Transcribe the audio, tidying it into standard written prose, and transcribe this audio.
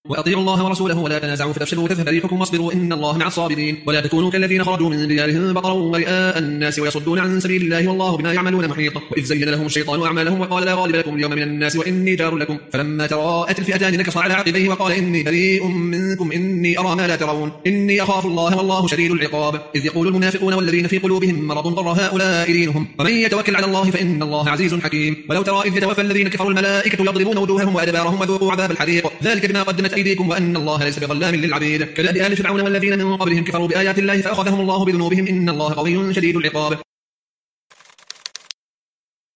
وأطيعوا الله ورسوله ولا تنازعوا فتفشلوا وتذهب ريحكم واصبروا إن الله مع الصابرين. ولا تكونوا كالذين خرجوا من ديارهم بطرا ورئاء الناس ويصدون عن سبيل الله والله بما يعملون محيط. وإذ زين لهم الشيطان أعمالهم وقال لا غالب لكم اليوم من الناس وإني جار لكم فلما تراءت الفئتان نكص على عقبيه وقال إني بريء منكم إني أرى ما لا ترون إني أخاف الله والله شديد العقاب. إذ يقول المنافقون والذين في قلوبهم مرض غر هؤلاء دينهم ومن يتوكل على الله فإن الله عزيز حكيم. ولو ترى إذ يتوفى الذين كفروا الملائكة يضربون وجوههم وأدبارهم وذوقوا عذاب الحريق ذلك بما قدمت أيديكم وأن الله ليس بظلام للعبيد. كدأب آل فرعون والذين من قبلهم كفروا بآيات الله فأخذهم الله بذنوبهم إن الله قوي شديد العقاب.